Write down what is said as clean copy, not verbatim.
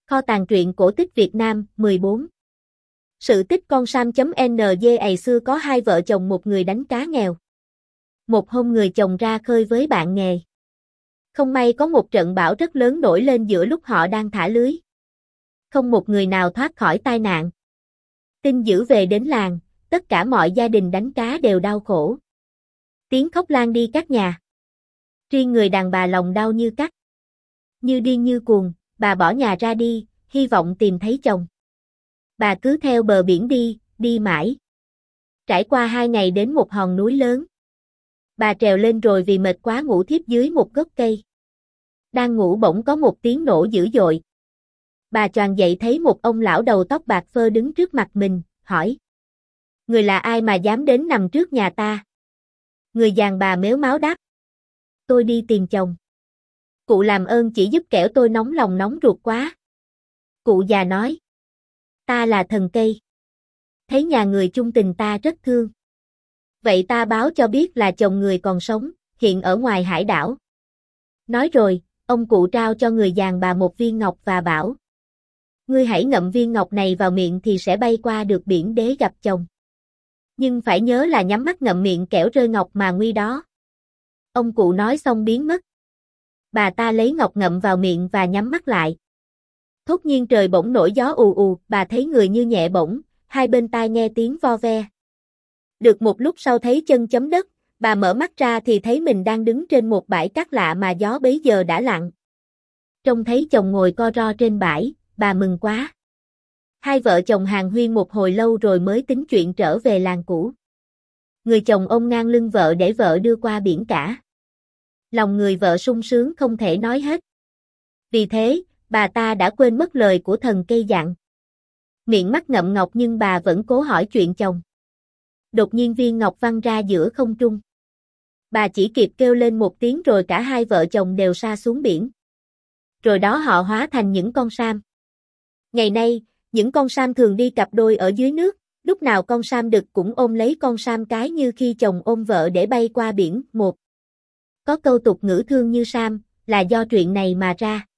Kho tàng truyện cổ tích Việt Nam, 14. Sự tích con Sam.NG. Ngày xưa có hai vợ chồng một người đánh cá nghèo. Một hôm người chồng ra khơi với bạn nghề. Không may có một trận bão rất lớn nổi lên giữa lúc họ đang thả lưới. Không một người nào thoát khỏi tai nạn. Tin dữ về đến làng, tất cả mọi gia đình đánh cá đều đau khổ. Tiếng khóc lan đi các nhà. Riêng người đàn bà lòng đau như cắt. Như điên như cuồng, bà bỏ nhà ra đi, hy vọng tìm thấy chồng. Bà cứ theo bờ biển đi mãi. Trải qua 2 ngày đến một hòn núi lớn. Bà trèo lên rồi vì mệt quá ngủ thiếp dưới một gốc cây. Đang ngủ bỗng có một tiếng nổ dữ dội. Bà choàng dậy thấy một ông lão đầu tóc bạc phơ đứng trước mặt mình, hỏi. Người là ai mà dám đến nằm trước nhà ta? Người đàn bà mếu máo đáp. Tôi đi tìm chồng. Cụ làm ơn chỉ giúp kẻo tôi nóng lòng nóng ruột quá. Cụ già nói. Ta là thần cây. Thấy nhà người chung tình ta rất thương. Vậy ta báo cho biết là chồng người còn sống, hiện ở ngoài hải đảo. Nói rồi, ông cụ trao cho người đàn bà một viên ngọc và bảo. Ngươi hãy ngậm viên ngọc này vào miệng thì sẽ bay qua được biển để gặp chồng. Nhưng phải nhớ là nhắm mắt ngậm miệng kẻo rơi ngọc mà nguy đó. Ông cụ nói xong biến mất. Bà ta lấy ngọc ngậm vào miệng và nhắm mắt lại. Thốt nhiên trời bỗng nổi gió ù ù, bà thấy người như nhẹ bỗng, hai bên tai nghe tiếng vo ve. Được một lúc sau thấy chân chấm đất, bà mở mắt ra thì thấy mình đang đứng trên một bãi cát lạ mà gió bấy giờ đã lặng. Trông thấy chồng ngồi co ro trên bãi, bà mừng quá. Hai vợ chồng hàn huyên một hồi lâu rồi mới tính chuyện trở về làng cũ. Người chồng ôm ngang lưng vợ để vợ đưa qua biển cả. Lòng người vợ sung sướng không thể nói hết. Vì thế, bà ta đã quên mất lời của thần cây dặn. Miệng mắt ngậm ngọc nhưng bà vẫn cố hỏi chuyện chồng. Đột nhiên viên ngọc văng ra giữa không trung. Bà chỉ kịp kêu lên một tiếng rồi cả hai vợ chồng đều sa xuống biển. Rồi đó họ hóa thành những con sam. Ngày nay, những con sam thường đi cặp đôi ở dưới nước, lúc nào con sam đực cũng ôm lấy con sam cái như khi chồng ôm vợ để bay qua biển. Một. Có câu tục ngữ thương như sam, là do chuyện này mà ra.